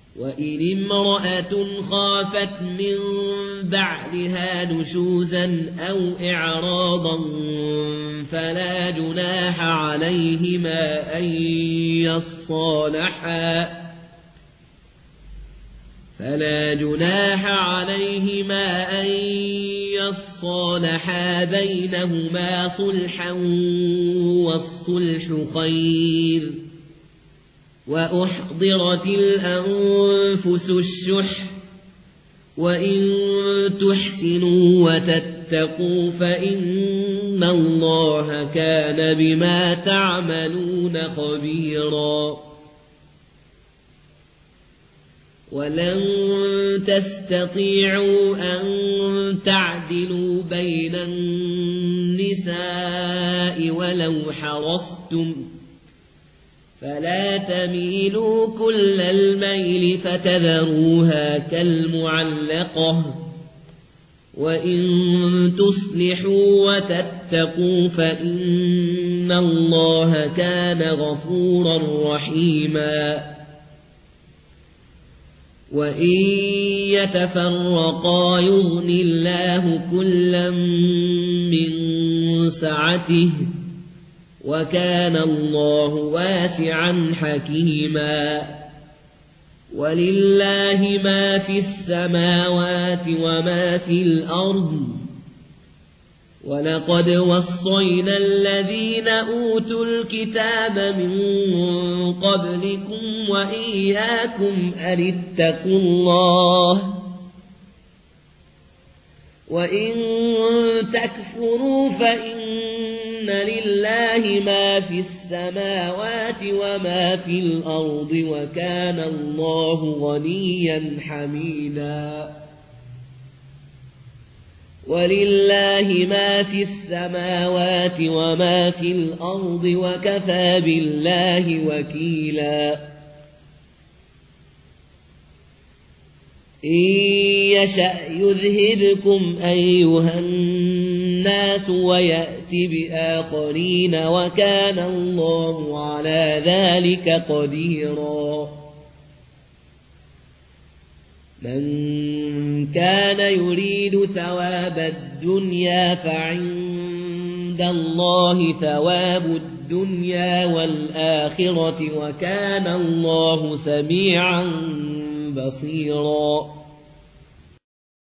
وإن امرأة خافت من بعلها نشوزا أو إعراضا فلا جناح عليهما أن يصالحا بينهما صلحا والصلح خير. وأحضرت الأنفس الشح وإن تحسنوا وتتقوا فإن الله كان بما تعملون خبيرا. ولن تستطيعوا أن تعدلوا بين النساء ولو حرصتم فلا تميلوا كل الميل فتذروها كالمعلقة. وإن تصلحوا وتتقوا فإن الله كان غفورا رحيما. وإن يتفرقا يغن الله كلا من سعته وكان الله واسعا حكيما. ولله ما في السماوات وما في الأرض. ولقد وصينا الذين أوتوا الكتاب من قبلكم وإياكم أن اتقوا الله. وإن تكفروا فإن لله ما في السماوات وما في الأرض وكان الله غنيا حميدا. ولله ما في السماوات وما في الأرض وكفى بالله وكيلا. إن يشأ يذهبكم أيها الناس ويأت بآخرين وكان الله على ذلك قديرا. من كان يريد ثواب الدنيا فعند الله ثواب الدنيا والآخرة وكان الله سميعا بصيرا.